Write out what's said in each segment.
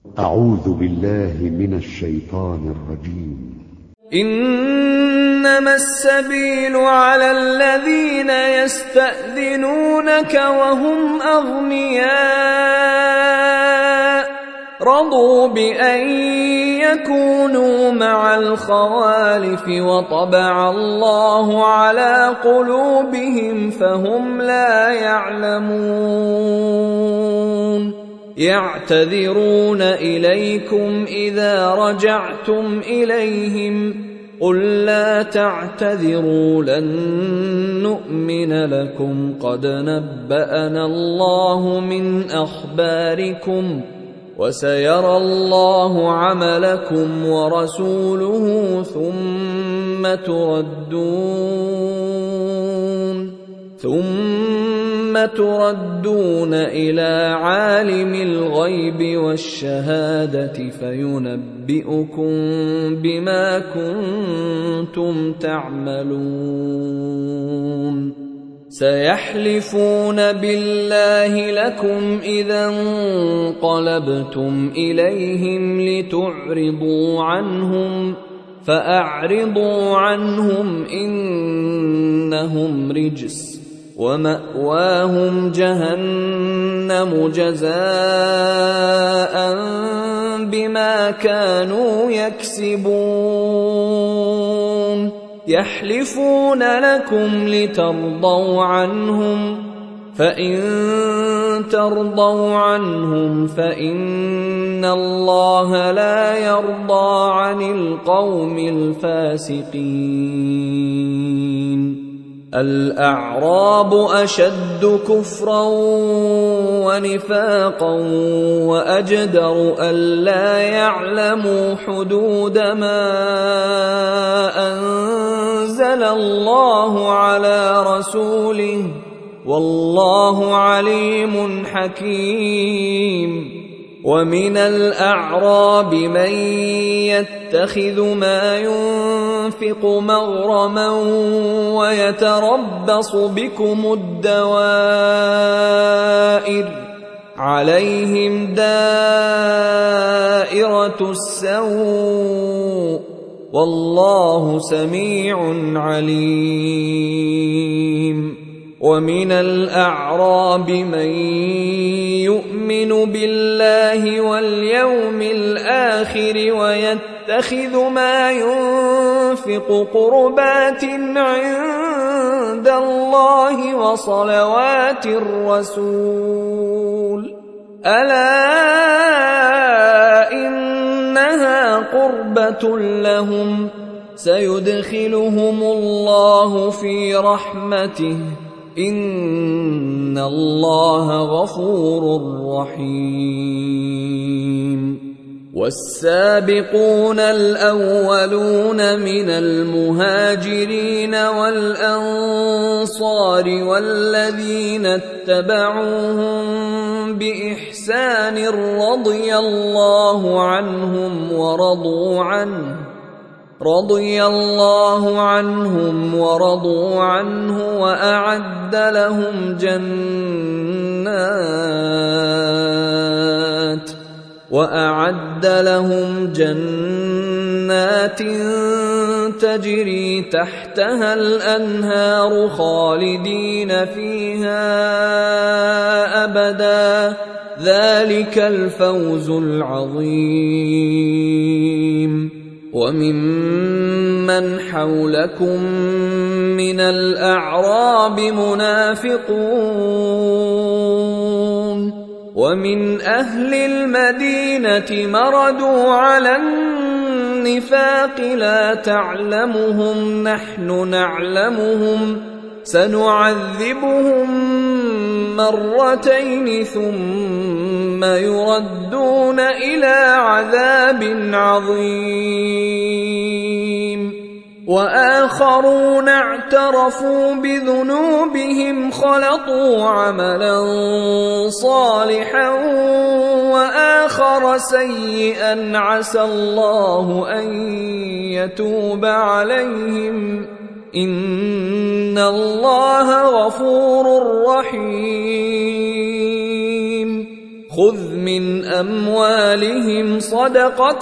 أعوذ بالله من الشيطان الرجيم. إنما السبيل على الذين يستأذنونك وهم أغنياء رضوا بأن يكونوا مع الخوالف وطبع الله على قلوبهم فهم لا يعلمون. يعتذرون إليكم إذا رجعتم إليهم قل لا تعتذروا لن نؤمن لكم قد نبأنا الله من أخباركم وسيرى الله عملكم ورسوله ثم تردون إلى عالم الغيب والشهادة فينبئكم بما كنتم تعملون. سيحلفون بالله لكم إذا انقلبتم إليهم لتعرضوا عنهم فأعرضوا عنهم إنهم رجس ومأواهم جهنم جزاء بما كانوا يكسبون. يحلفون لكم لترضوا عنهم فإن ترضوا عنهم فإن الله لا يرضى عن القوم الفاسقين. الأعراب أشد كفرا ونفاقا وأجدر ألا يعلموا حدود ما أنزل الله على رسوله والله عليم حكيم. ومن الأعراب من يتخذ ما ينفق مغرما ويتربص بكم الدوائر عليهم دائرة السوء والله سميع عليم. ومن الأعراب من يؤمن بالله واليوم الآخر ويتخذ ما ينفق قربات عند الله وصلوات الرسول ألا إنها قربة لهم سيدخلهم الله في رحمته إن الله غفور رحيم. والسابقون الأولون من المهاجرين والأنصار والذين اتبعوهم بإحسان رضي الله عنهم ورضوا عنه وأعد لهم جنات تجري تحتها الأنهار خالدين فيها أبدا ذلك الفوز العظيم. وممن حولكم من الأعراب منافقون ومن أهل المدينة مردوا على النفاق لا تعلمهم نحن نعلمهم سنعذبهم مرتين ثم يردون إلى عذاب عظيم. وآخرون اعترفوا بذنوبهم خلطوا عملا صالحا وآخر سيئا عسى الله أن يتوب عليهم إن الله غفور رحيم. خذ من أموالهم صدقة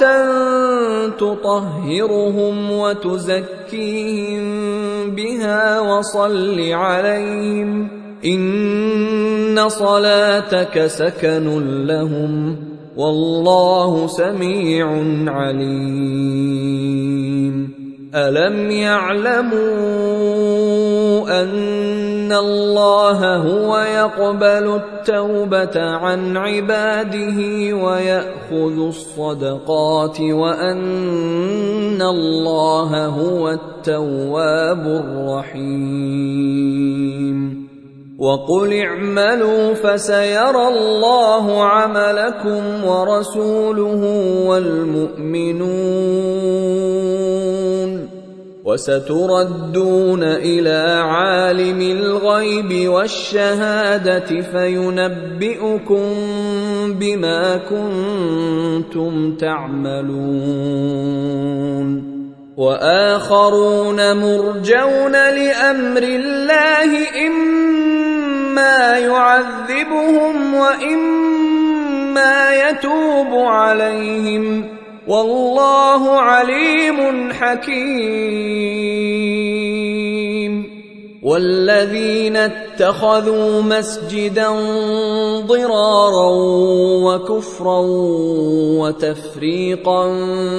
تطهرهم وتزكيهم بها وصل عليهم إن صلاتك سكن لهم والله سميع عليم ألم يعلموا أن الله هو يقبل التوبة عن عباده ويأخذ الصدقات وأن الله هو التواب الرحيم وقل اعملوا فسيرى الله عملكم ورسوله والمؤمنون وستردون إلى عالم الغيب والشهادة فينبئكم بما كنتم تعملون وآخرون مرجون لأمر الله إما يعذبهم وإما يتوب عليهم والله عليم حكيم والذين اتخذوا مسجدا ضرارا وكفرا وتفريقا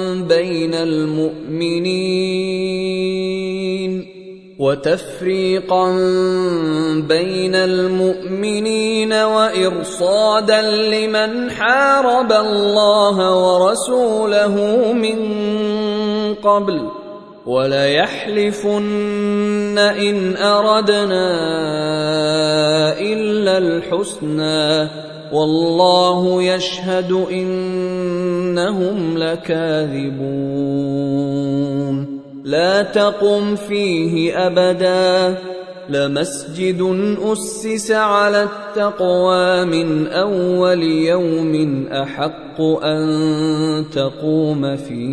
بين المؤمنين وإرصادا لمن حارب الله ورسوله من قبل وليحلفن إن أردنا إلا الحسنى والله يشهد إنهم لكاذبون لا تقم فيه أبدا لمسجد أسس على التقوى من أول يوم أحق أن تقوم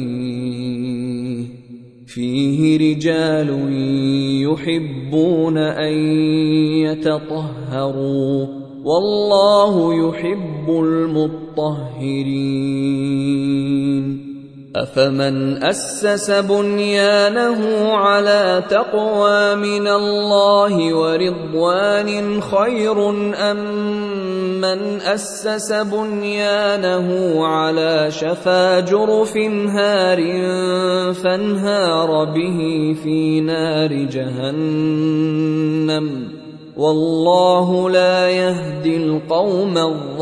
فيه رجال يحبون أن يتطهروا والله يحب المطهرين أفمن أسس بنيانه على تقوى من الله ورضوان خير أم من أسس بنيانه على شفا جرف هار فانهار به في نار جهنم والله لا يهدي القوم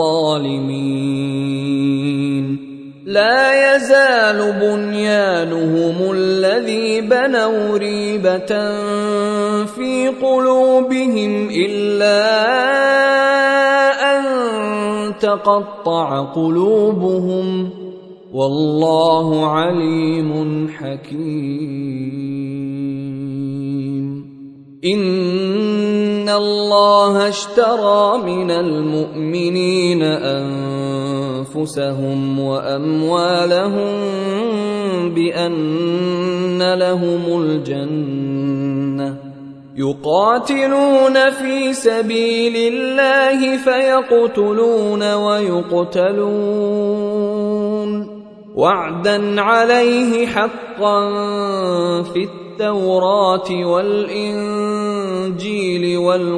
الظالمين لا يزال بنيانهم الذي بنوا ريبة في قلوبهم إلا أن تقطع قلوبهم والله عليم حكيم إن الله اشترى من المؤمنين أنفسهم وأموالهم بأن لهم الجنة يقاتلون في سبيل الله فيقتلون ويقتلون وعدا عليه حقا في التوراة والإنجيل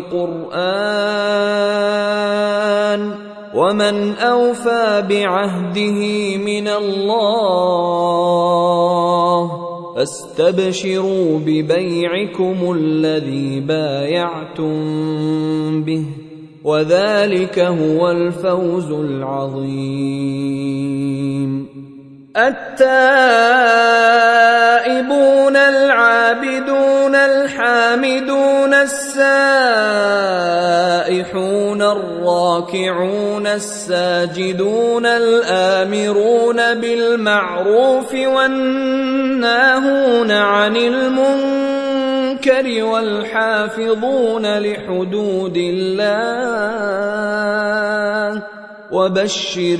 والقرآن ومن أوفى بعهده من الله فاستبشروا ببيعكم الذي بايعتم به وذلك هو الفوز العظيم التائبون العابدون الحامدون السائحون الراكعون الساجدون الآمرون بالمعروف والناهون عن المنكر والحافظون لحدود الله وبشر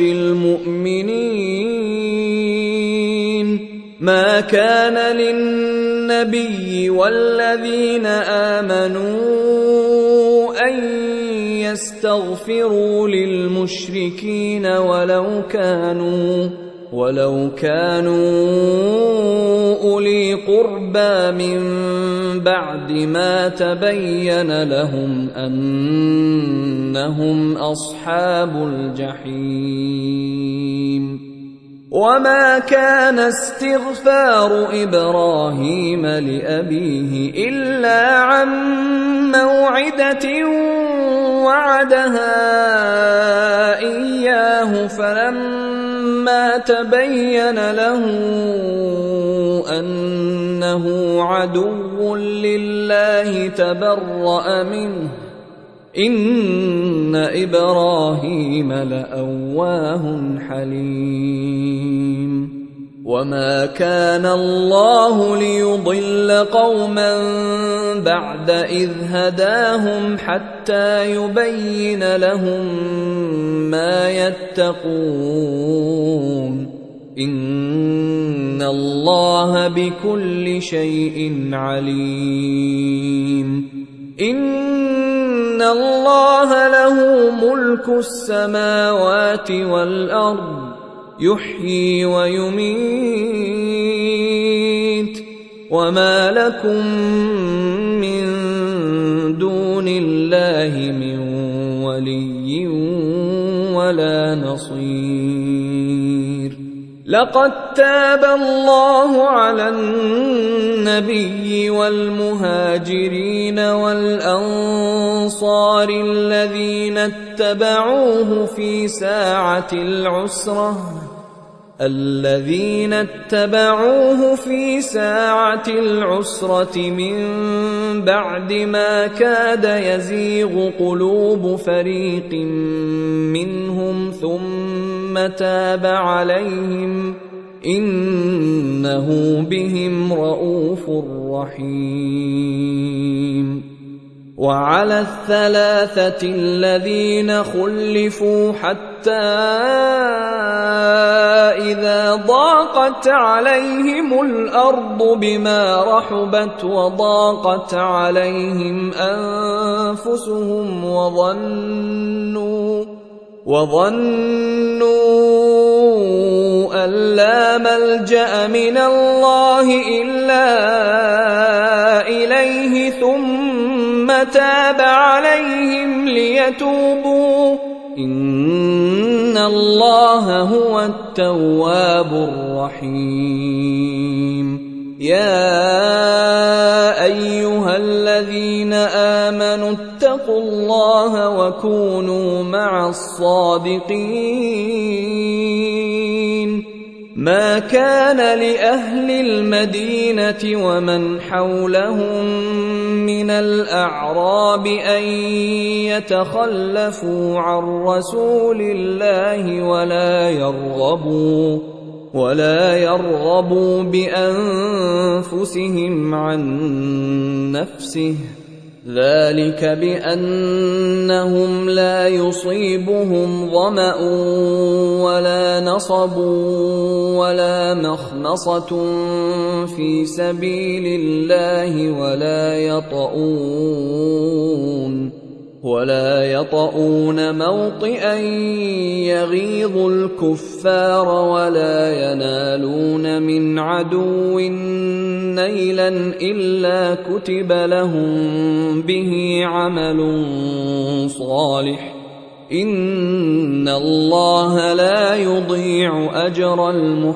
المؤمنين ما كان للنبي والذين آمنوا أن يستغفروا للمشركين ولو كانوا أولي قربى من بعد ما تبين لهم أنهم أصحاب الجحيم. وما كان استغفار إبراهيم لأبيه إلا عن موعدة وعدها إياه فلما تبين له أنه عدو لله تبرأ منه إن إبراهيم لأواه حليم. وما كان الله ليضل قوما بعد إذ هداهم حتى يبين لهم ما يتقون إن الله بكل شيء عليم. إن الله له ملك السماوات والأرض يحيي ويميت وما لكم من دون الله من ولي ولا نصير. لقد تاب الله على النبي والمهاجرين والأنصار الذين اتبعوه في ساعة العسرة من بعد ما كاد يزيغ قلوب فريق منهم ثم تاب عليهم إنه بهم رءوف رحيم. وعلى الثلاثة الذين خلفوا حتى إذا ضاقت عليهم الأرض بما رحبت وضاقت عليهم أنفسهم وظنوا أن لا ملجأ من الله إلا إليه ثم تاب عليهم ليتوبوا إن الله هو التواب الرحيم. يا أيها الذين آمنوا اتقوا الله وكونوا مع الصادقين. ما كان لأهل المدينة ومن حولهم من الأعراب أن يتخلفوا عن رسول الله ولا يرغبوا بأنفسهم عن نفسه ذلك بأنهم لا يصيبهم ظمأ ولا نصب ولا مخمصة في سبيل الله ولا يطؤون موطئا يغيظ الكفار ولا ينالون من عدو نيلا إلا كتب لهم به عمل صالح إن الله لا يضيع أجر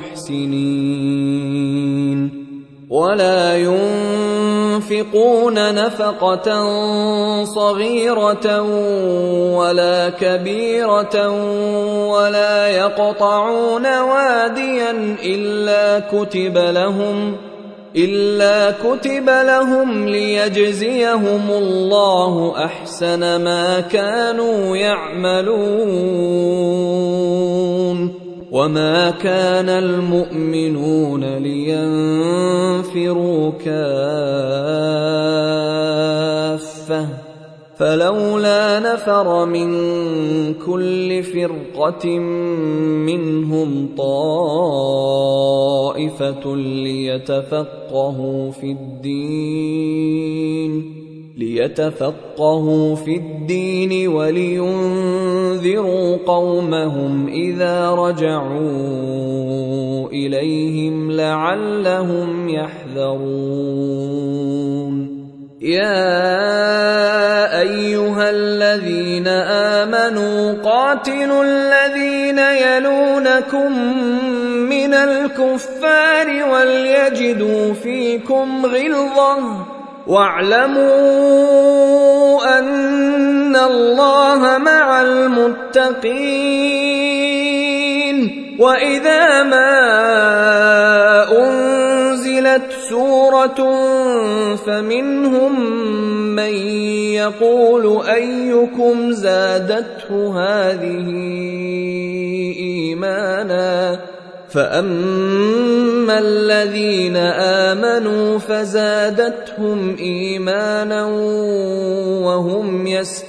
المحسنين. ولا ينفقون نفقة صغيرة ولا كبيرة ولا يقطعون واديا إلا كتب لهم ليجزيهم الله أحسن ما كانوا يعملون. وما كان المؤمنون لينفروا كافة فلولا نفر من كل فرقة منهم طائفة ليتفقهوا في الدين ليتفقهوا في الدين ولينذروا قومهم إذا رجعوا إليهم لعلهم يحذرون يا أيها الذين آمنوا قاتلوا الذين يلونكم من الكفار وليجدوا فيكم غلظة واعلموا أن الله مع المتقين وإذا ما أنزلت سورة فمنهم من يقول أيكم زادته هذه إيمانا فأما الذين آمنوا فزادتهم إيمانا وهم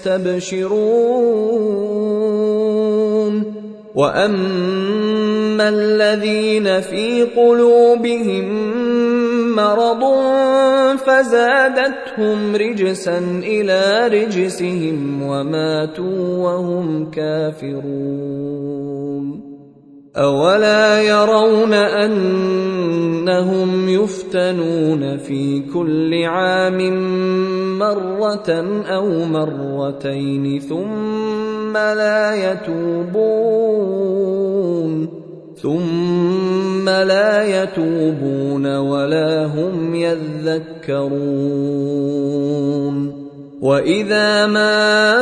يستبشرون وأما الذين في قلوبهم مرض فزادتهم رجسا إلى رجسهم وماتوا وهم كافرون أولا يرون أنهم يفتنون في كل عام مرة أو مرتين ثم لا يتوبون ولا هم يذكرون وإذا ما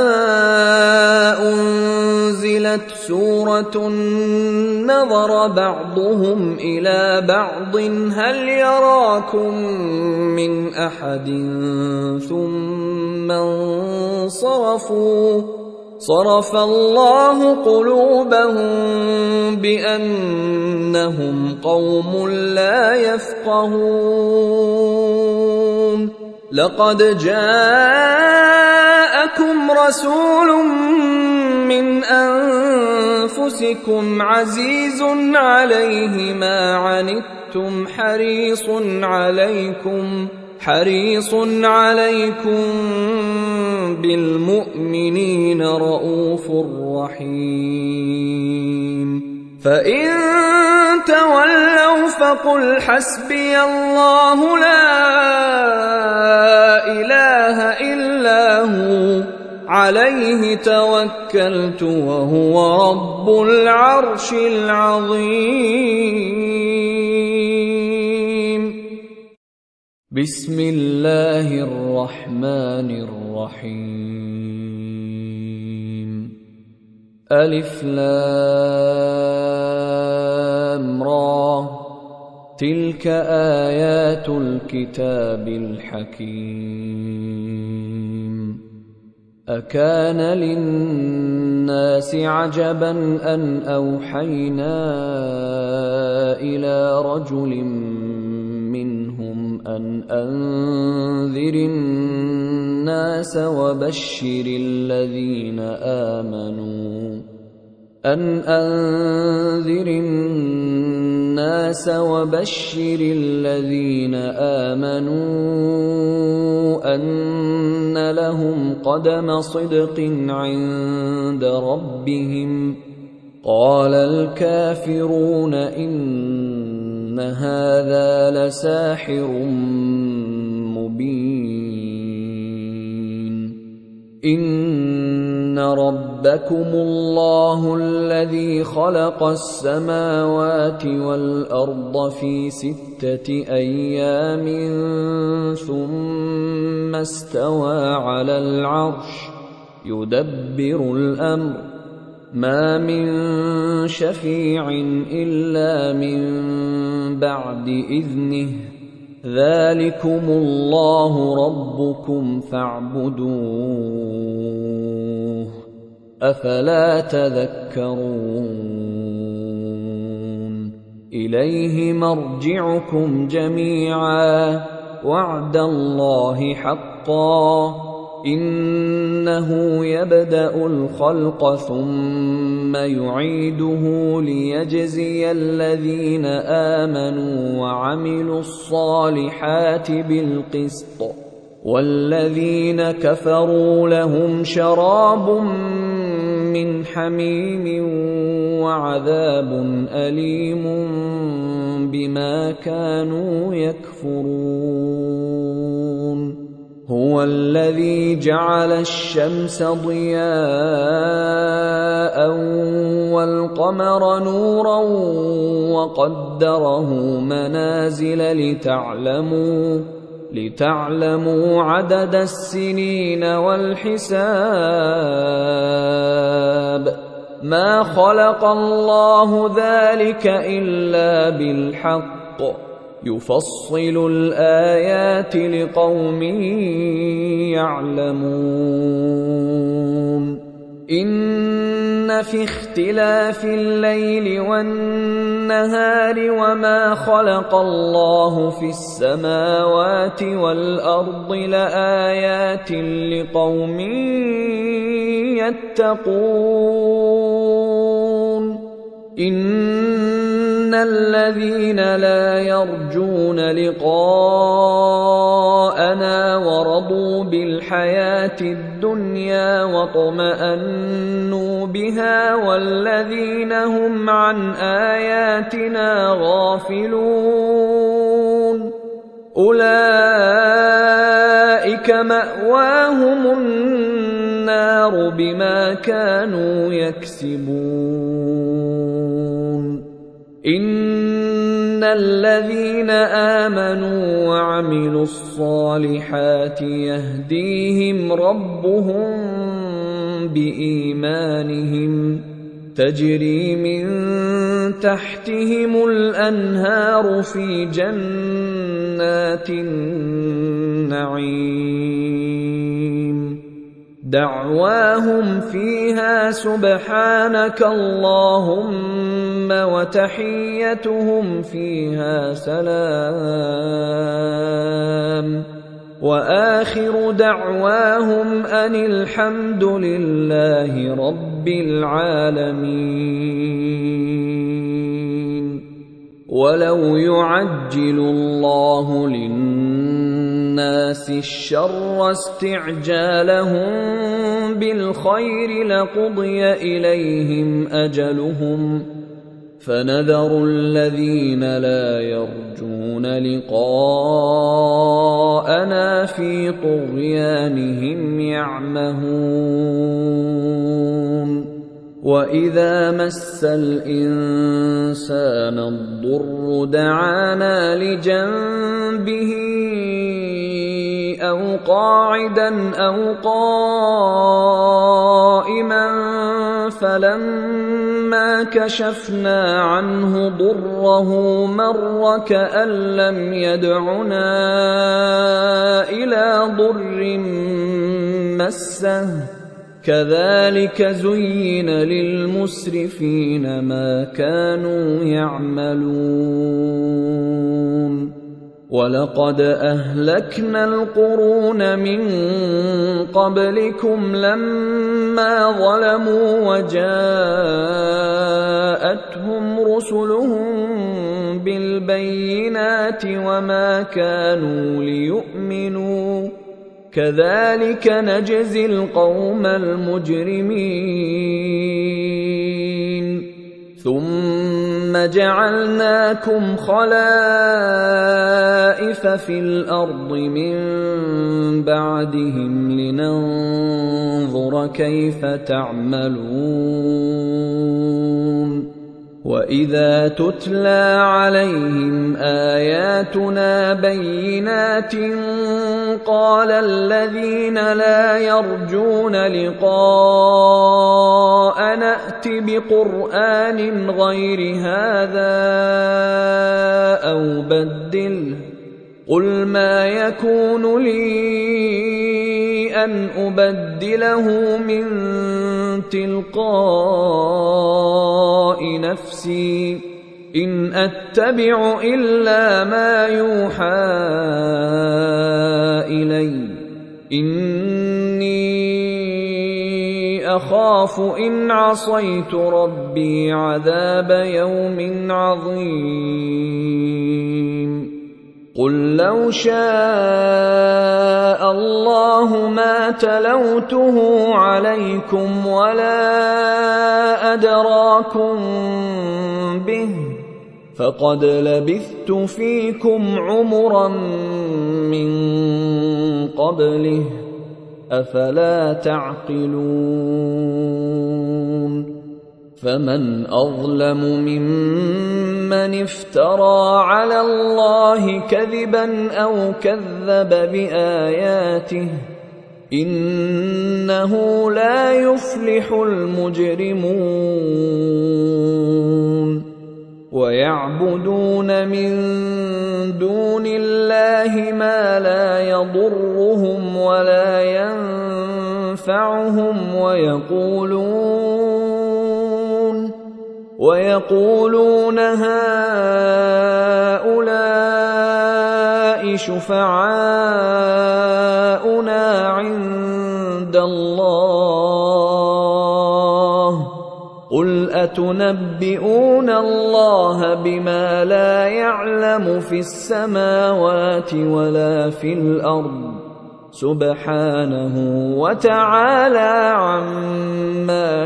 أنزلت سورة نظر بعضهم إلى بعض هل يراكم من أحد ثم انصرفوا صرف الله قلوبهم بأنهم قوم لا يفقهون لقد جاءكم رسول من أنفسكم عزيز عليه ما عنتم حريص عليكم بالمؤمنين رؤوف رحيم فإن تولوا فقل حسبي الله لا إله إلا هو عليه توكلت وهو رب العرش العظيم بسم الله الرحمن الرحيم ألف لام را تلك آيات الكتاب الحكيم أكان للناس عجبا أن أوحينا إلى رجل منهم أن أنذر الناس وبشر الذين آمنوا أن لهم قدم صدق عند ربهم قال الكافرون إن هذا لساحر مبين إن ربكم الله الذي خلق السماوات والأرض في 6 أيام ثم استوى على العرش يدبر الأمر ما من شفيع إلا من بعد إذنه ذلكم الله ربكم فاعبدوه أفلا تذكرون إليه مرجعكم جميعا وعد الله حقا إنه يبدأ الخلق ثم يعيده ليجزي الذين آمنوا وعملوا الصالحات بالقسط والذين كفروا لهم شراب من حميم وعذاب أليم بما كانوا يكفرون هو الذي جعل الشمس ضياء والقمر نورا وقدره منازل لتعلموا عدد السنين والحساب ما خلق الله ذلك إلا بالحق يفصل الآيات لقوم يعلمون إن في اختلاف الليل والنهار وما خلق الله في السماوات والأرض لآيات لقوم يتقون إن الذين لا يرجون لقاءنا ورضوا بالحياة الدنيا واطمأنوا بها والذين هم عن آياتنا غافلون أولئك مأواهم النار بما كانوا يكسبون إن الذين آمنوا وعملوا الصالحات يهديهم ربهم بإيمانهم تجري من تحتهم الأنهار في جنات النعيم دعواهم فيها سبحانك اللهم وتحيتهم فيها سلام وآخر دعواهم أن الحمد لله رب العالمين ولو يعجل الله للناس الشر استعجالهم بالخير لقضي إليهم أجلهم فنذر الذين لا يرجون لقاءنا في طغيانهم يعمهون وإذا مس الإنسان الضر دعانا لجنبه أو قاعدا أو قائما فلما كشفنا عنه ضره مر كأن لم يدعنا إلى ضر مسه كذلك زين للمسرفين ما كانوا يعملون ولقد أهلكنا القرون من قبلكم لما ظلموا وجاءتهم رسلهم بالبينات وما كانوا ليؤمنوا كذلك نجزي القوم المجرمين ثم جعلناكم خلائف في الأرض من بعدهم لننظر كيف تعملون وإذا تتلى عليهم آياتنا بينات قال الذين لا يرجون لقاءنا ائت بقرآن غير هذا أو بدله قل ما يكون لي أن أبدله من تلقاء نفسي إن أتبع إلا ما يوحى إلي إني أخاف إن عصيت ربي عذاب يوم عظيم قل لو شاء الله ما تلوته عليكم ولا أدراكم به فقد لبثت فيكم عمرا من قبله أفلا تعقلون فمن أظلم ممن افترى على الله كذبا أو كذب بآياته إنه لا يفلح المجرمون ويعبدون من دون الله ما لا يضرهم ولا ينفعهم ويقولون هؤلاء شفعاؤنا عند الله قل أتنبئون الله بما لا يعلم في السماوات ولا في الأرض سبحانه وتعالى عما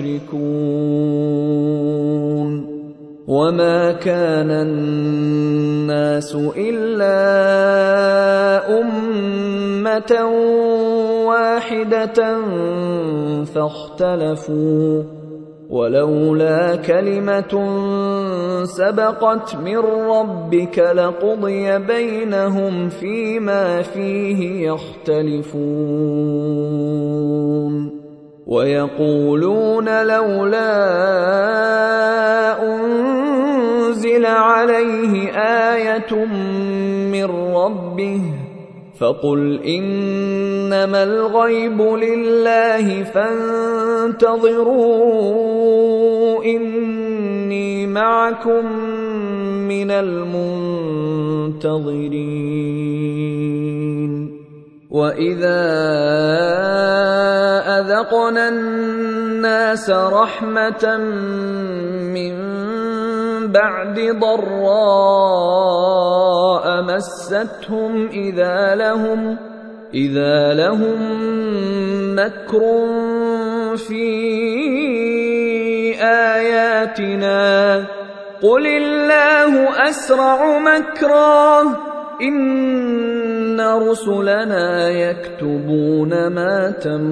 يشركون وما كان الناس إلا أمة واحدة فاختلفوا ولولا كلمة سبقت من ربك لقضي بينهم فيما فيه يختلفون ويقولون لولا أنزل عليه آية من ربه فقل إنما الغيب لله فانتظروا إني معكم من المنتظرين وإذا أذقنا الناس رحمة من بعد ضراء مستهم إذا لهم مكر في آياتنا قل الله أسرع مكرا إن رسلنا يكتبون ما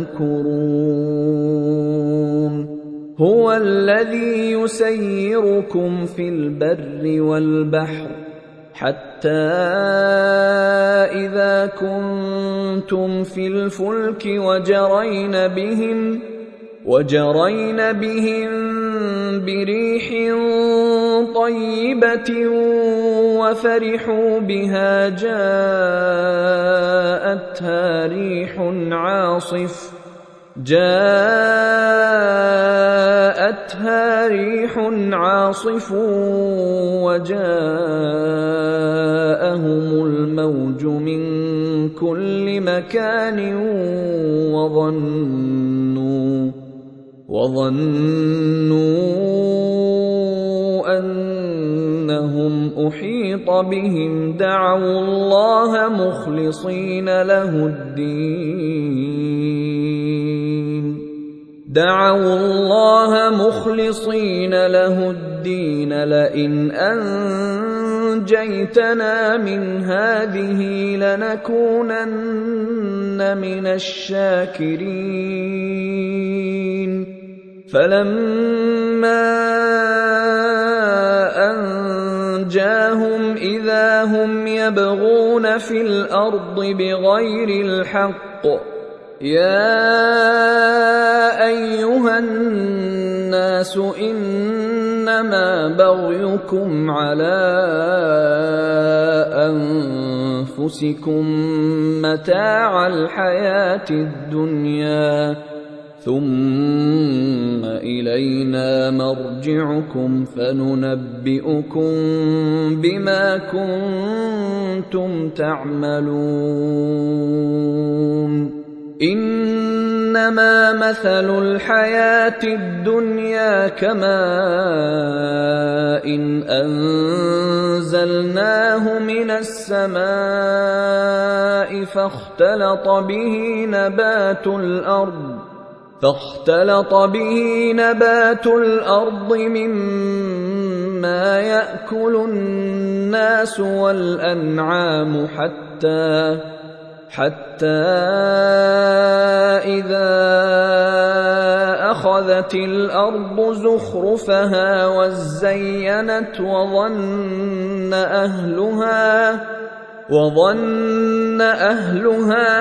تمكرون هو الذي يسيركم في البر والبحر حتى إذا كنتم في الفلك وجرين بهم بريح طيبة وفرحوا بها جاءتها ريح عاصف وجاءهم الموج من كل مكان وظنوا أنهم أحيط بهم دعوا الله مخلصين له الدين لئن أنجيتنا من هذه لنكونن من الشاكرين فلما أنجاهم إذا هم يبغون في الأرض بغير الحق يا أيها الناس إنما بغيكم على أنفسكم متاع الحياة الدنيا ثم إلينا مرجعكم فننبئكم بما كنتم تعملون إنما مثل الحياة الدنيا كماء إن أنزلناه من السماء فاختلط به نبات الأرض مما يأكل الناس والأنعام حتى إذا أخذت الأرض زخرفها وزينت وظن أهلها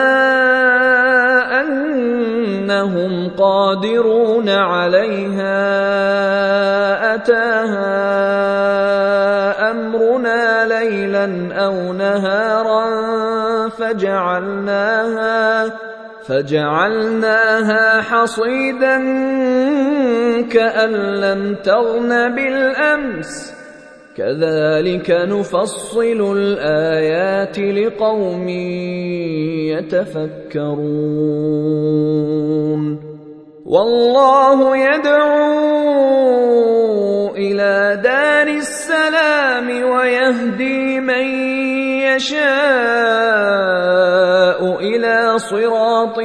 أنهم قادرون عليها أتاها أمرنا ليلا أو نهارا فجعلناها حصيدا كأن لم تغن بالأمس كذلك نفصل الآيات لقوم يتفكرون والله يدعو إلى دار السلام ويهدي من يشاء إلى صراط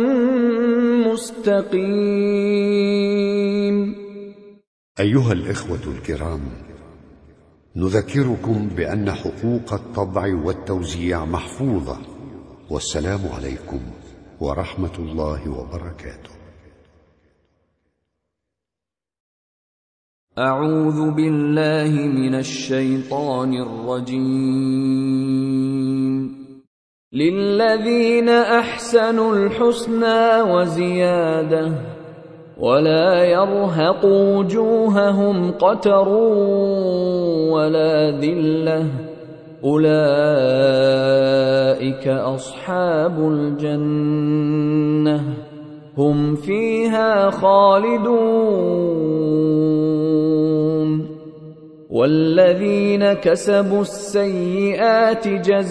مستقيم. أيها الإخوة الكرام، نذكركم بأن حقوق الطبع والتوزيع محفوظة، والسلام عليكم ورحمة الله وبركاته. أعوذ بالله من الشيطان الرجيم. للذين أحسنوا الحسنى وزيادة ولا يرهق وجوههم قتر ولا ذلة أولئك أصحاب الجنة هم فيها خالدون. والذين كسبوا السيئات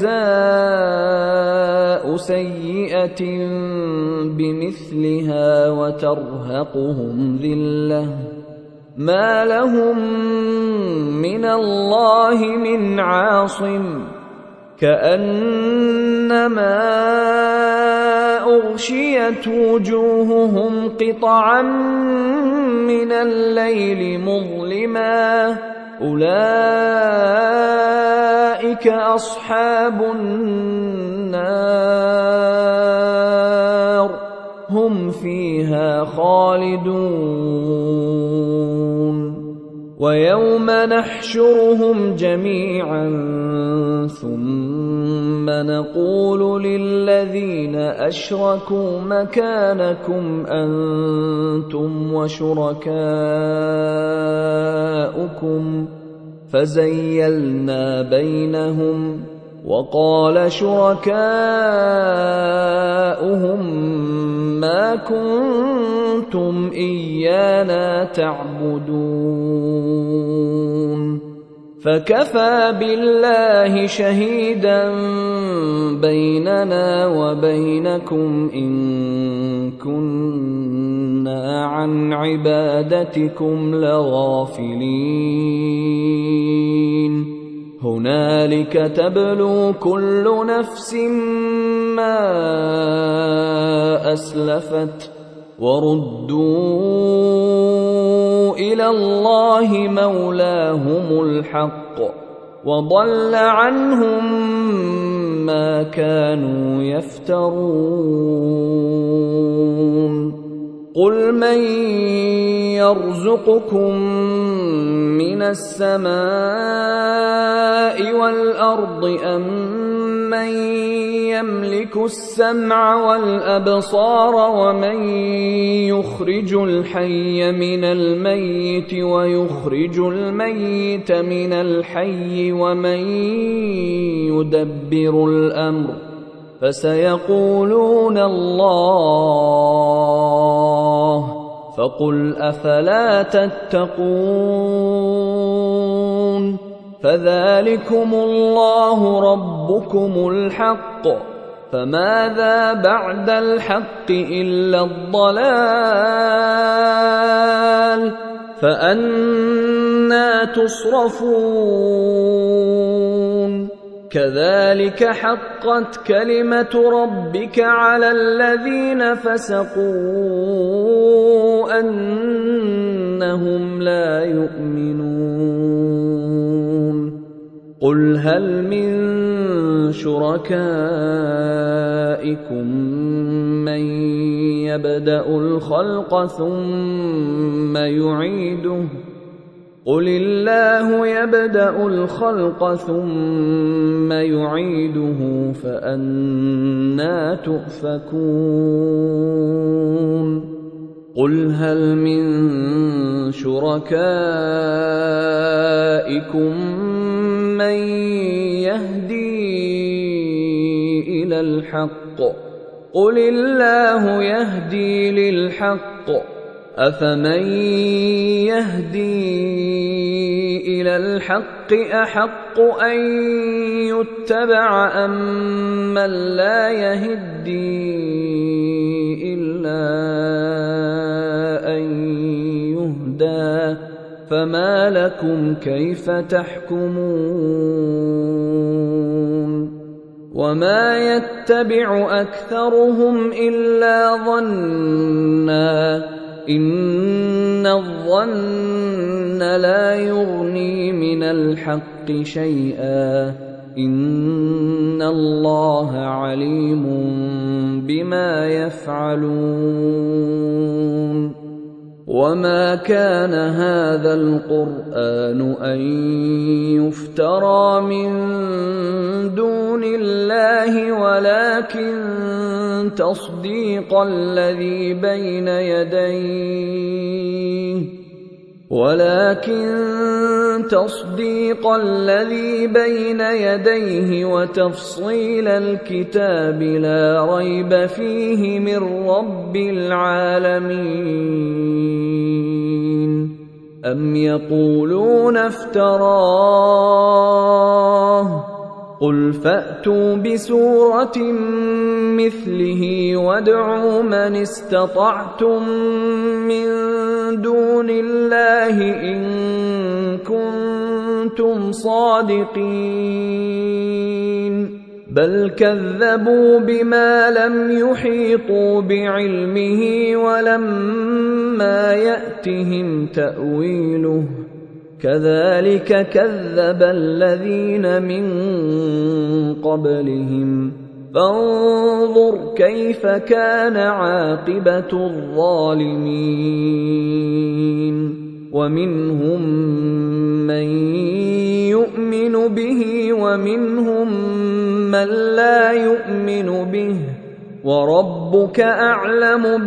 جزاء سيئة بمثلها وترهقهم ذلة ما لهم من الله من عاصم كأنما أغشيت وجوههم قطعا من الليل مظلما أولئك أصحاب النار هم فيها خالدون. ويوم نحشرهم جميعا ثم نقول للذين أشركوا مكانكم أنتم وشركاؤكم فزيلنا بينهم وقال شركاؤهم ما كنتم إيانا تعبدون فكفى بالله شهيدا بيننا وبينكم إن كنا عن عبادتكم لغافلين. هنالك تبلو كل نفس ما أسلفت وردوا إلى الله مولاهم الحق وضل عنهم ما كانوا يفترون. قل من يرزقكم من السماء والأرض أم من يملك السمع والأبصار ومن يخرج الحي من الميت ويخرج الميت من الحي ومن يدبر الأمر فسيقولون الله فقل أفلا تتقون. فذلكم الله ربكم الحق فماذا بعد الحق إلا الضلال فأنى تصرفون كذلك حقت كلمة ربك على الذين فسقوا أنهم لا يؤمنون قل هل من شركائكم من يبدأ الخلق ثم يعيده قل الله يبدأ الخلق ثم يعيده فأنى تؤفكون قل هل من شركائكم من يهدي إلى الحق قل الله يهدي للحق أفمن يهدي إلى الحق أحق أن يتبع أمن لا يهدي إلا أن يهدى فما لكم كيف تحكمون وما يتبع أكثرهم إلا ظنًّا إن الظن لا يغني من الحق شيئا إن الله عليم بما يفعلون وما كان هذا القرآن أن يفترى من دون الله ولكن تصديق الذي بين يديه وتفصيل الكتاب لا ريب فيه من رب العالمين أم يقولون افتراه قل فأتوا بسورة مثله وادعوا من استطعتم من دون الله إن كنتم صادقين بل كذبوا بما لم يحيطوا بعلمه ولما يأتهم تأويله كذلك كذب الذين من قبلهم فانظر كيف كان عاقبة الظالمين ومنهم من يؤمن به ومنهم من لا يؤمن به وربك أعلم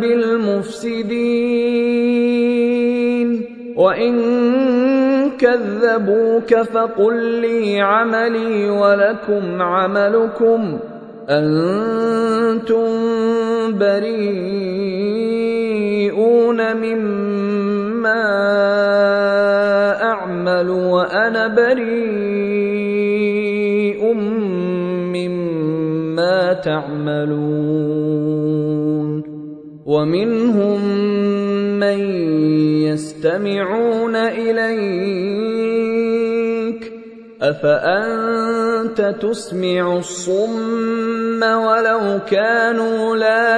بالمفسدين وإن كذبوك فقل لي عملي ولكم عملكم أنتم بريئون مما أعمل وأنا بريء مما تعملون ومنهم من يستمعون إليك أفأنت تسمع الصم ولو كانوا لا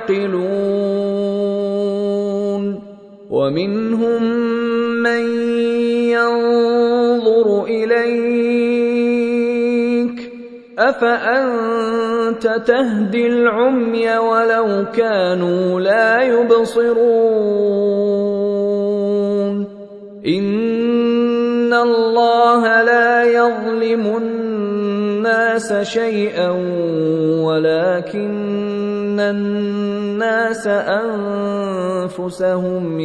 يعقلون ومنهم من ينظر إليك أفأنت تهدي العمي ولو كانوا لا يبصرون إن الله لا يظلم الناس شيئا ولكن الناس أنفسهم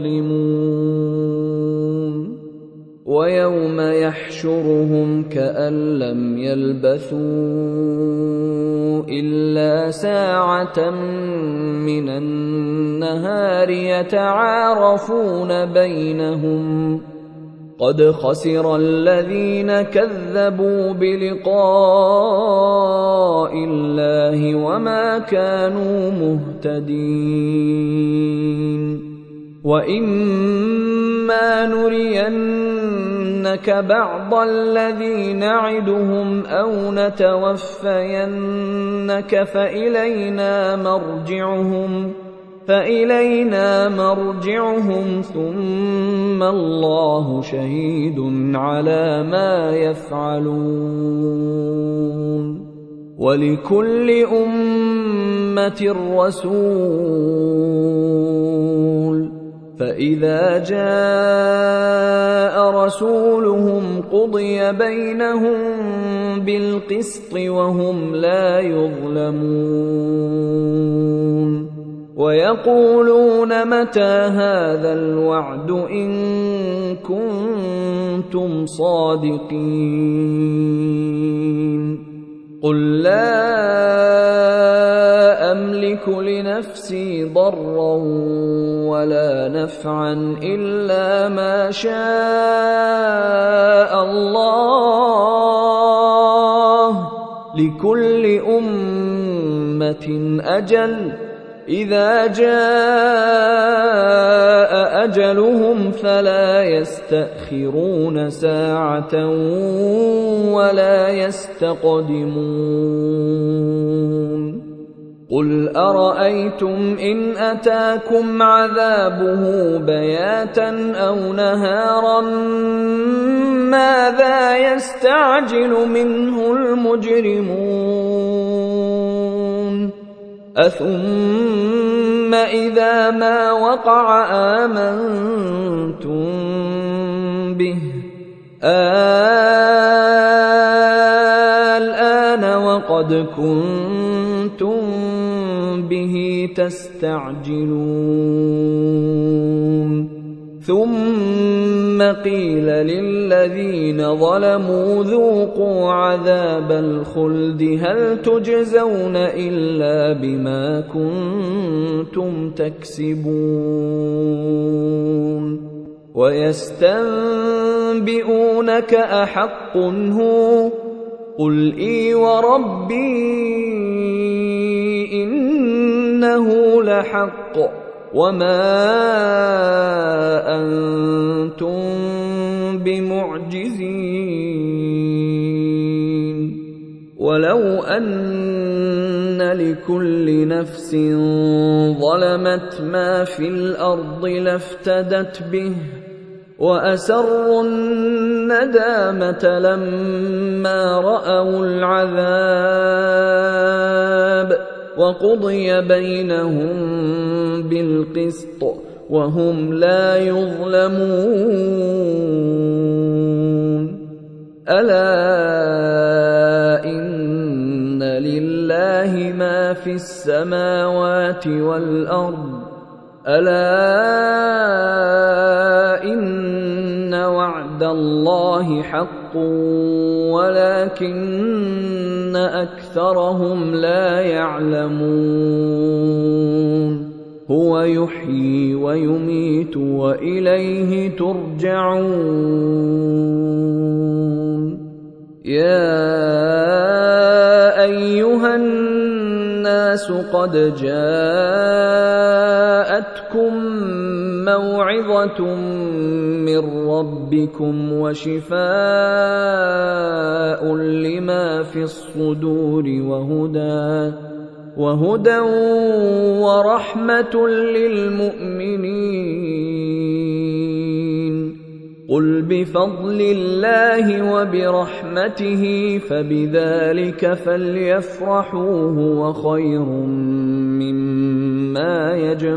يظلمون ويوم يحشرهم كأن لم يلبثوا إلا ساعة من النهار يتعارفون بينهم قد خسر الذين كذبوا بلقاء الله وما كانوا مهتدين وإما نرينك بعض الذي نعدهم أو نتوفينك فإلينا مرجعهم ثم الله شهيد على ما يفعلون ولكل أمة رسول فإذا جاء رسولهم قضي بينهم بالقسط وهم لا يظلمون ويقولون متى هذا الوعد إن كنتم صادقين قل لا أملك لنفسي ضرا ولا نفعا إلا ما شاء الله لكل أمة أجل إذا جاء أجلهم فلا يستأخرون ساعة ولا يستقدمون قل أرأيتم إن أتاكم عذابه بياتا أو نهارا ماذا يستعجل منه المجرمون أثم إذا ما وقع آمنتم به الآن وقد كنتم به تستعجلون ثم قيل للذين ظلموا ذوقوا عذاب الخلد هل تجزون إلا بما كنتم تكسبون ويستنبئونك أحق هو قل إي وربي إنه لحق وما أنتم بمعجزين ولو أن لكل نفس ظلمت ما في الأرض لافتدت به وأسروا الندامة لما رأوا العذاب وقضي بينهم بالقسط وهم لا يظلمون ألا إن لله ما في السماوات والأرض ألا إن وعد الله حق ولكن أكثرهم لا يعلمون هو يحيي ويميت وإليه ترجعون يا أيها الناس قد جاءتكم موعظة من ربكم وشفاء لما في الصدور وهدى ورحمة للمؤمنين قل بفضل الله وبرحمته فبذلك فليفرحوا هو خير مما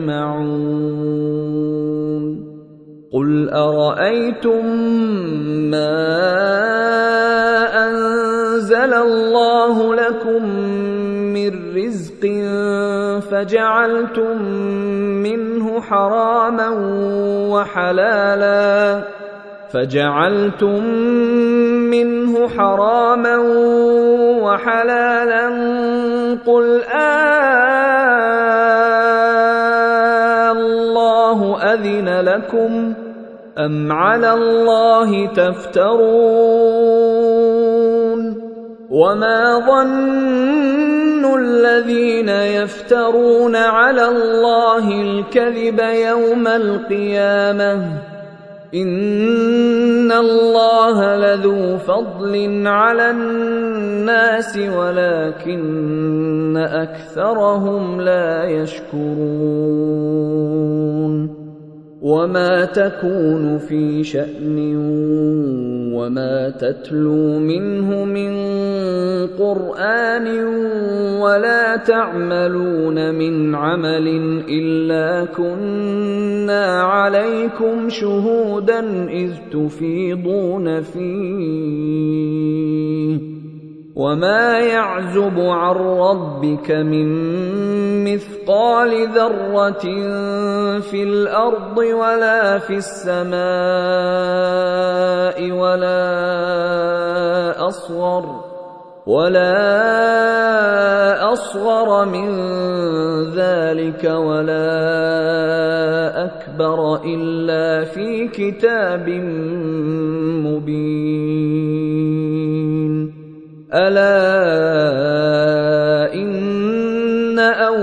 يجمعون قل أرأيتم ما أنزل الله لكم من رزق فجعلتم منه حراما وحلالا قل الله أذن لكم أَمْ عَلَى اللَّهِ تَفْتَرُونَ وَمَا ظَنُّ الَّذِينَ يَفْتَرُونَ عَلَى اللَّهِ الْكَذِبَ يَوْمَ الْقِيَامَةِ إِنَّ اللَّهَ لَذُو فَضْلٍ عَلَى النَّاسِ وَلَكِنَّ أَكْثَرَهُمْ لَا يَشْكُرُونَ وَمَا تَكُونُ فِي شَأْنٍ وَمَا تَتْلُو مِنْهُ مِنْ قُرْآنٍ وَلَا تَعْمَلُونَ مِنْ عَمَلٍ إِلَّا كُنَّا عَلَيْكُمْ شُهُودًا إِذْ تُفِيضُونَ فِيهِ وَمَا يَعْزُبُ عَنْ رَبِّكَ مِنْ مِثْقَالِ ذَرَّةٍ فِي الْأَرْضِ وَلَا فِي السَّمَاءِ وَلَا أَصْغَرَ مِنْ ذَلِكَ وَلَا أَكْبَرَ إِلَّا فِي كِتَابٍ مُبِينٍ أَلَا إِنَّ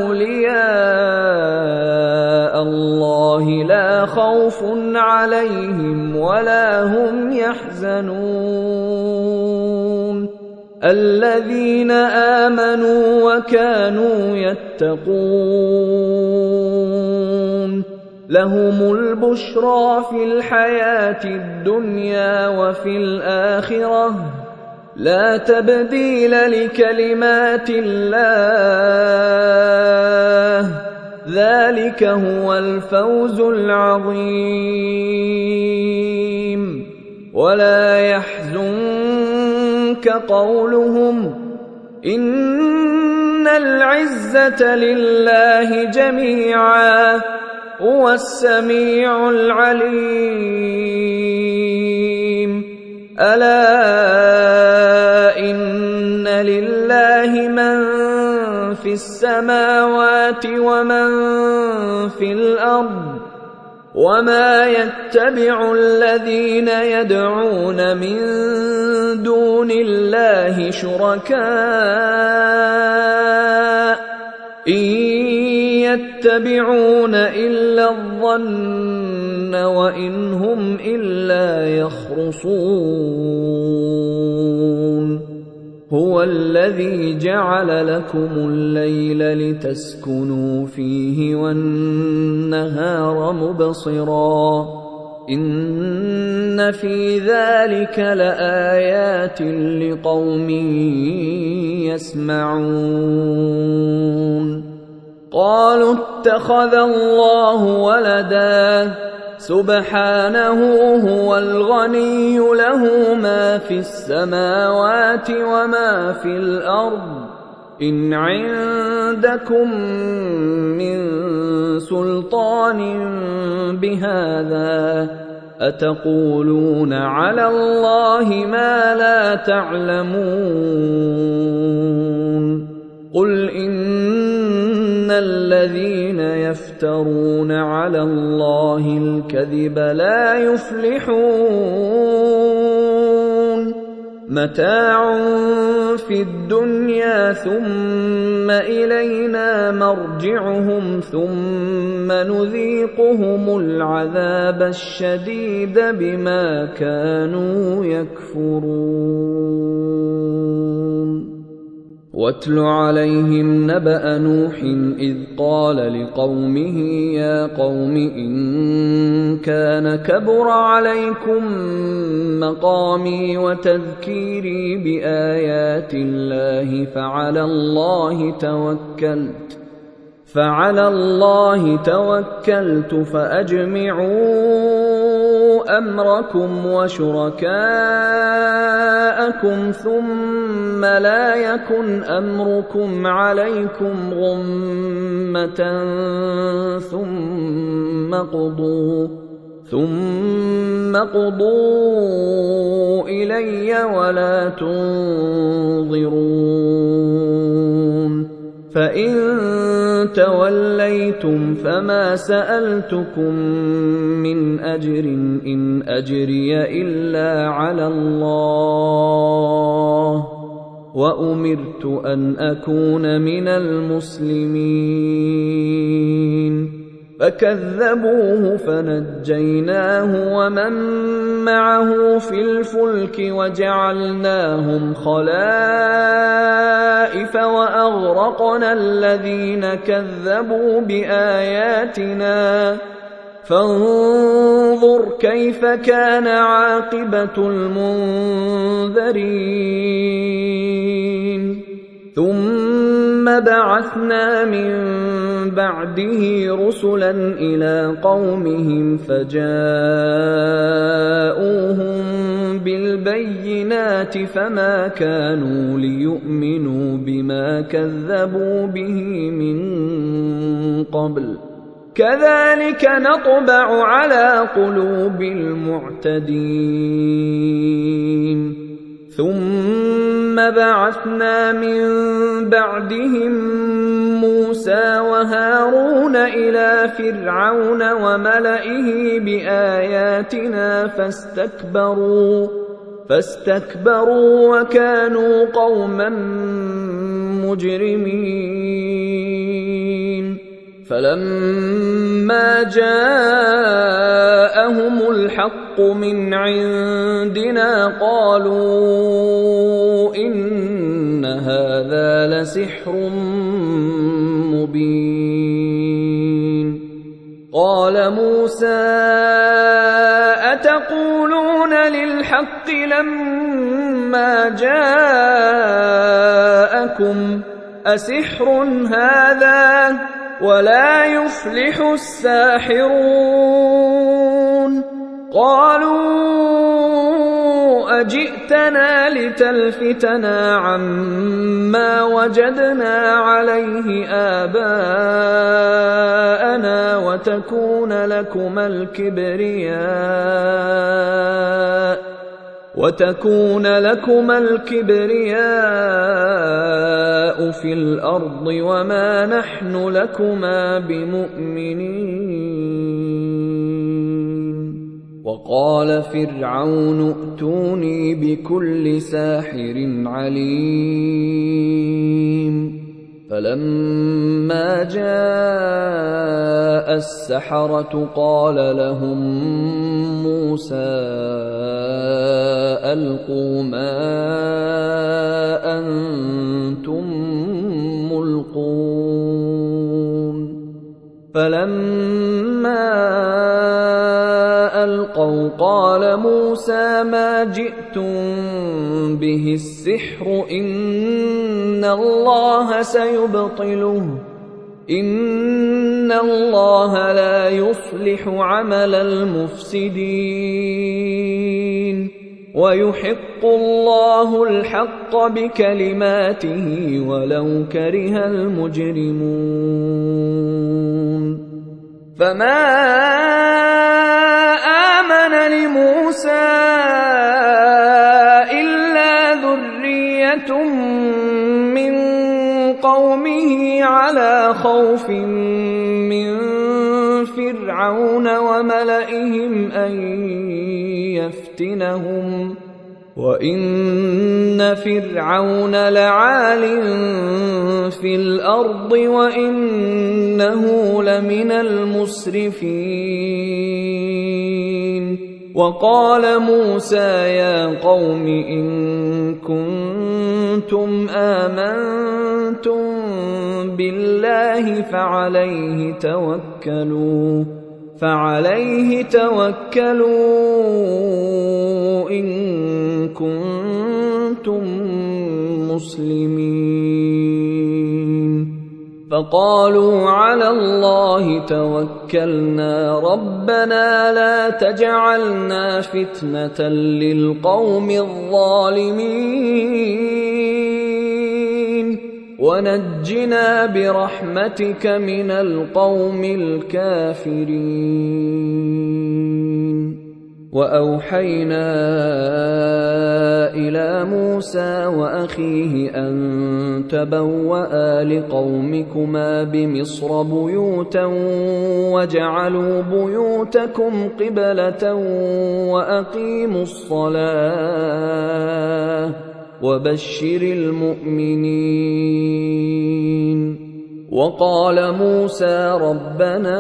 أَوْلِيَاءَ اللَّهِ لَا خَوْفٌ عَلَيْهِمْ وَلَا هُمْ يَحْزَنُونَ الَّذِينَ آمَنُوا وَكَانُوا يَتَّقُونَ لَهُمُ الْبُشْرَى فِي الْحَيَاةِ الدُّنْيَا وَفِي الْآخِرَةِ لَا تَبْدِيلَ لِكَلِمَاتِ اللَّهِ ذَلِكَ هُوَ الْفَوْزُ الْعَظِيمُ وَلَا يَحْزُنكَ قَوْلُهُمْ إِنَّ الْعِزَّةَ لِلَّهِ جَمِيعًا هُوَ السَّمِيعُ الْعَلِيمُ أَلَا إِنَّ لِلَّهِ مَن فِي السَّمَاوَاتِ وَمَن فِي الْأَرْضِ وَمَا يَتَّبِعُ الَّذِينَ يَدْعُونَ مِن دُونِ اللَّهِ شُرَكَاءَ إِن يَتَّبِعُونَ إِلَّا الظَّنَّ وَإِنْ هُمْ إِلَّا يَخْرُصُونَ هُوَ الَّذِي جَعَلَ لَكُمُ اللَّيْلَ لِتَسْكُنُوا فِيهِ وَالنَّهَارَ مُبْصِرًا إِنَّ فِي ذَلِكَ لَآيَاتٍ لِقَوْمٍ يَسْمَعُونَ قَالُوا اتَّخَذَ اللَّهُ وَلَدًا سُبْحَانَهُ هُوَ الْغَنِيُّ لَهُ مَا فِي السَّمَاوَاتِ وَمَا فِي الْأَرْضِ إِنْ عِندَكُمْ مِنْ سُلْطَانٍ بِهَذَا أَتَقُولُونَ عَلَى اللَّهِ مَا لَا تَعْلَمُونَ قُلْ إِنَّ الَّذِينَ يَفْتَرُونَ عَلَى اللَّهِ الْكَذِبَ لَا يُفْلِحُونَ مَتَاعٌ فِي الدُّنْيَا ثُمَّ إِلَيْنَا مَرْجِعُهُمْ ثُمَّ نُذِيقُهُمُ الْعَذَابَ الشَّدِيدَ بِمَا كَانُوا يَكْفُرُونَ وَاتْلُ عَلَيْهِمْ نَبَأَ نُوحٍ إِذْ قَالَ لِقَوْمِهِ يَا قَوْمِ إِن كَانَ كَبُرَ عَلَيْكُم مَّقَامِي وَتَذْكِيرِي بِآيَاتِ اللَّهِ فَعَلَى اللَّهِ تَوَكَّلْتُ فَأَجْمِعُوا أَمْرَكُمْ وَشُرَكَاءَكُمْ ثُمَّ لَا يَكُنْ أَمْرُكُمْ عَلَيْكُمْ غُمَّةً ثُمَّ قُضُوا إِلَيَّ وَلَا تُنظِرُونِ فَإِن توليتم فما سألتكم من أجر إن أجري إلا على الله وأمرت أن أكون من المسلمين. فكذبوه فنجيناه ومن معه في الفلك وجعلناهم خلائف وأغرقنا الذين كذبوا بآياتنا فانظر كيف كان عاقبة المنذرين. ثم بعثنا من بعده رسلا إلى قومهم فجاءوهم بالبينات فما كانوا ليؤمنوا بما كذبوا به من قبل كذلك نطبع على قلوب المعتدين. ثم بعثنا من بعدهم موسى وهارون إلى فرعون وملئه بآياتنا فاستكبروا وكانوا قوما مجرمين. فلما جاءهم الحق من عندنا قالوا إن هذا لسحر مبين. قال موسى أتقولون للحق لما جاءكم أسحر هذا ولا يفلح الساحرون. قالوا أجئتنا لتلفتنا عما وجدنا عليه آباءنا وتكون لكما الكبرياء في الأرض وما نحن لكما بمؤمنين. وقال فرعون ائتوني بكل ساحر عليم. فلما جاء السحرة قال لهم موسى ألقوا ما أنتم ملقون. فلما ألقوا قال موسى ما جئتم به السحر إن الله سيبطله إن الله لا يصلح عمل المفسدين ويحق الله الحق بكلماته ولو كره المجرمون. فما آمن لموسى إلا ذرية من قومه على خوف من فرعون وملئهم أن يفتنهم وإن فرعون لعال في الأرض وإنه لمن المسرفين. وقال موسى يا قوم إن كنتم آمنتم بالله فعليه توكلوا إن كنتم مسلمين. فقالوا على الله توكلنا ربنا لا تجعلنا فتنة للقوم الظالمين ونجنا برحمتك من القوم الكافرين. وأوحينا إلى موسى وأخيه أن تبوأ لقومكما بمصر بيوتا واجعلوا بيوتكم قبلة وأقيموا الصلاة وبشر المؤمنين. وقال موسى ربنا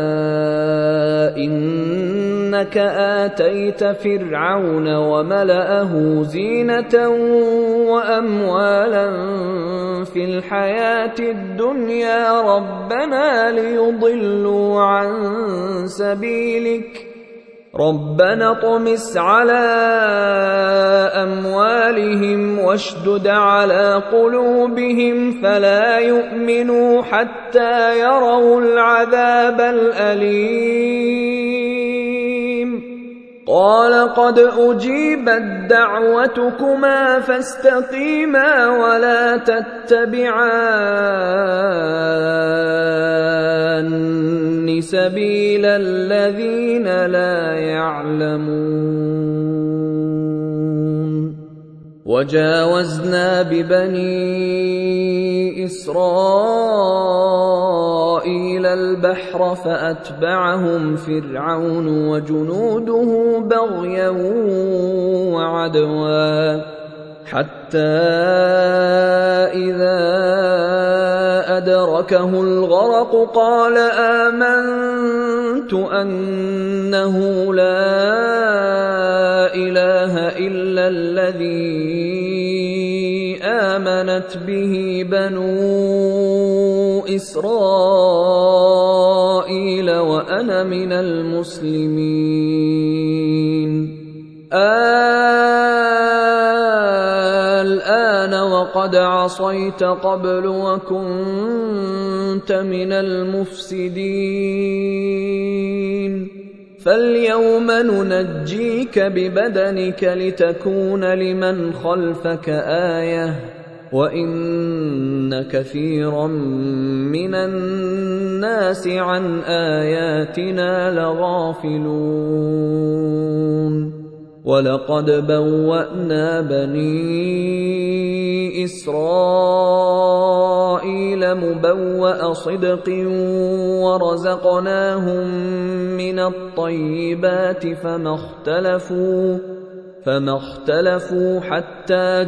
إنك آتيت فرعون وملأه زينة وأموالا في الحياة الدنيا ربنا ليضلوا عن سبيلك ربنا اطمس على أموالهم واشدد على قلوبهم فلا يؤمنوا حتى يروا العذاب الأليم. قال قد أجيبت دعوتكما فاستقيما ولا تتبعان سبيل الذين لا يعلمون. وجاوزنا ببني إسرائيل البحر فأتبعهم فرعون وجنوده بغيا وعدوا حتى إذا أدركه الغرق قال آمنت أنه لا إله إلا الذي آمنت به بنو إسرائيل وأنا من المسلمين. الآن وقد عصيت قبل وكنت من المفسدين فاليوم ننجيك ببدنك لتكون لمن خلفك آية وإن كثيرا من الناس عن آياتنا لغافلون. ولقد بوأنا بني إسرائيل مبوأ صدق ورزقناهم من الطيبات فما اختلفوا حتى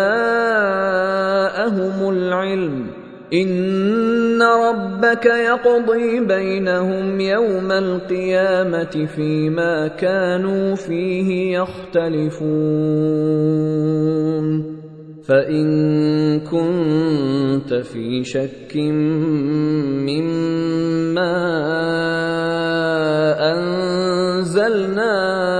جاءهم العلم إن ربك يقضي بينهم يوم القيامة فيما كانوا فيه يختلفون. فإن كنت في شك مما أنزلنا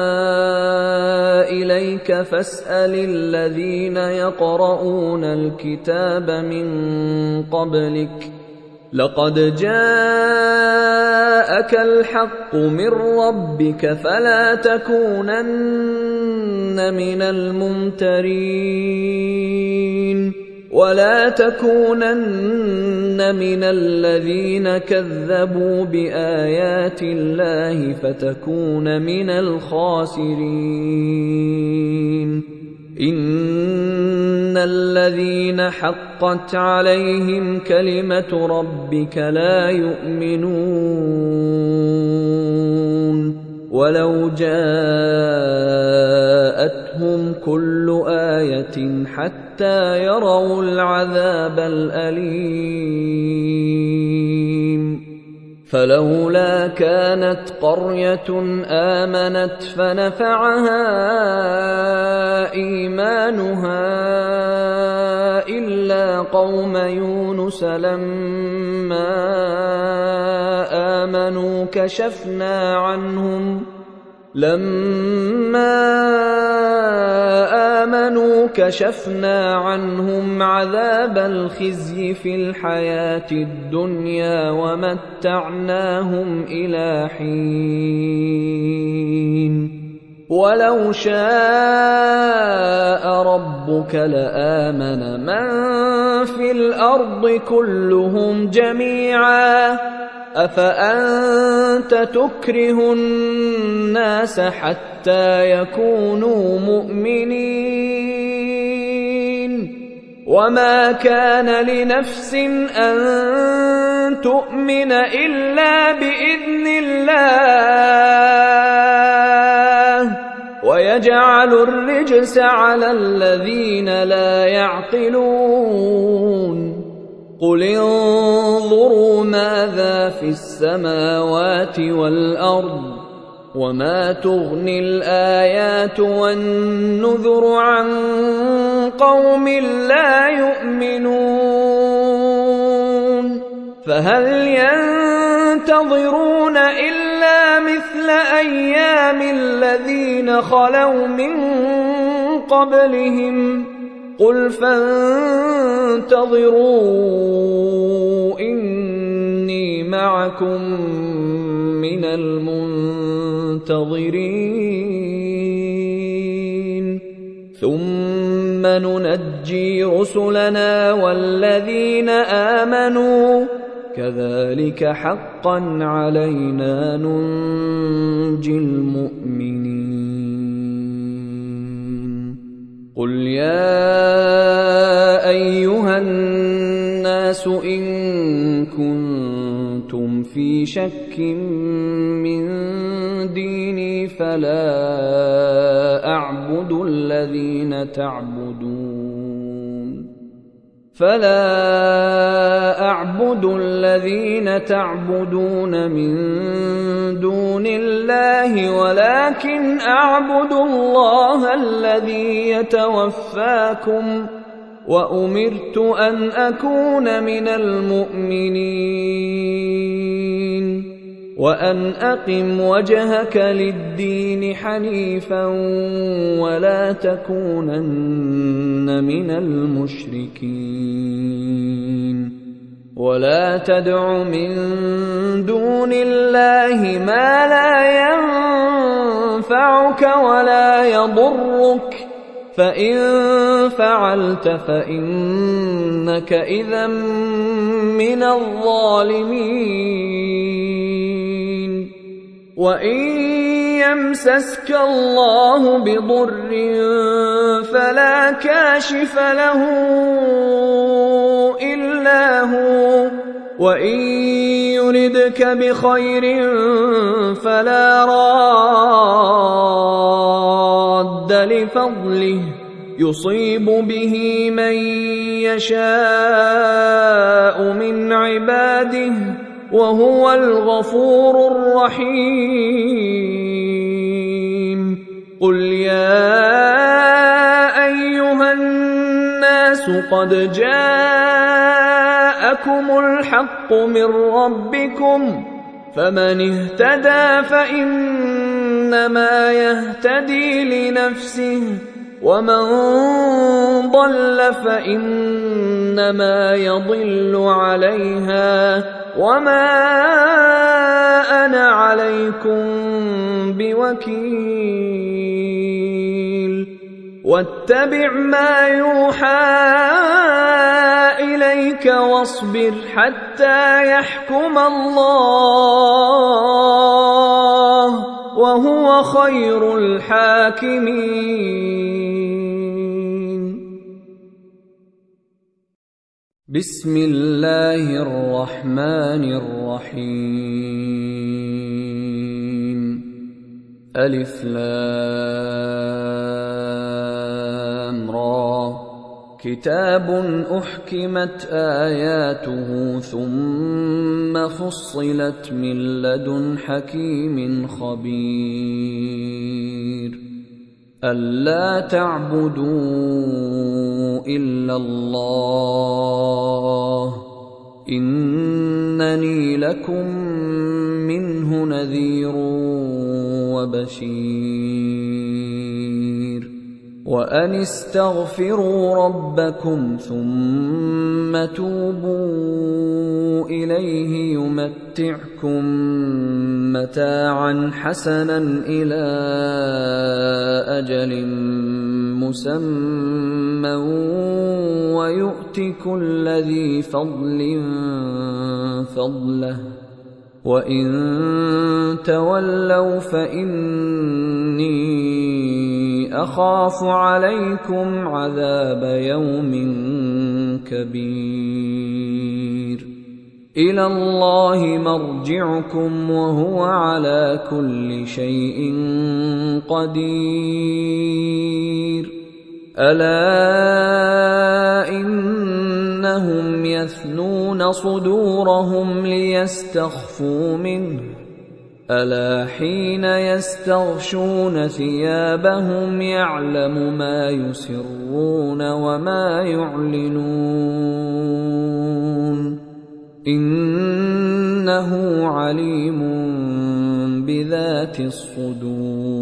إليك فاسأل الذين يقرؤون الكتاب من قبلك لقد جاءك الحق من ربك فلا تكونن من الممترين ولا تكونن من الذين كذبوا بآيات الله فتكون من الخاسرين. إن الذين حقت عليهم كلمة ربك لا يؤمنون ولو جاءتهم كل آية حتى يروا العذاب الأليم. فلولا كانت قرية آمنت فنفعها إيمانها إلا قوم يونس لما آمنوا كشفنا عنهم عذاب الخزي في الحياة الدنيا ومتعناهم إلى حين. ولو شاء ربك لآمن من في الأرض كلهم جميعا أفأنت تكره الناس حتى يكونوا مؤمنين وما كان لنفس أن تؤمن إلا بإذن الله ويجعل الرجس على الذين لا يعقلون قل انظروا ماذا في السماوات والأرض وما تغني الآيات والنذر عن قوم لا يؤمنون فهل ينتظرون إلا مثل أيام الذين خلوا من قبلهم قل فانتظروا إني معكم من المنتظرين ثم ننجي رسلنا والذين آمنوا كذلك حقا علينا ننجي المؤمنين قل يا أيها الناس إن كنتم في شك من ديني فلا أعبد الذين تعبدون من دون الله ولكن أعبد الله الذي يتوفاكم وأمرت أن أكون من المؤمنين وأن أقم وجهك للدين حنيفا ولا تكونن من المشركين ولا تدع من دون الله ما لا ينفعك ولا يضرك فإن فعلت فإنك إذا من الظالمين وإن يمسسك الله بضر فلا كاشف له إلا هو وإن يردك بخير فلا راد لفضله يصيب به من يشاء من عباده وهو الغفور الرحيم قل يا أيها الناس قد جاءكم الحق من ربكم فمن اهتدى فإنما يهتدي لنفسه ومن ضل فإنما يضل عليها وما أنا عليكم بوكيل واتبع ما يوحى إليك واصبر حتى يحكم الله وهو خير الحاكمين بسم الله الرحمن الرحيم ألف لام را كتاب أحكمت آياته ثم فصلت من لدن حكيم خبير ألا تعبدوا إلا الله إنني لكم منه نذير وبشير وأن استغفروا ربكم ثم توبوا إليه يمتعكم متاعا حسنا إلى أجل مسمى ويؤت كل ذي فضل فضله وإن تولوا فإني أخاف عليكم عذاب يوم كبير إلى الله مرجعكم وهو على كل شيء قدير ألا إنهم يثنون صدورهم ليستخفوا منه ألا حين يستغشون ثيابهم يعلم ما يسرون وما يعلنون إنه عليم بذات الصدور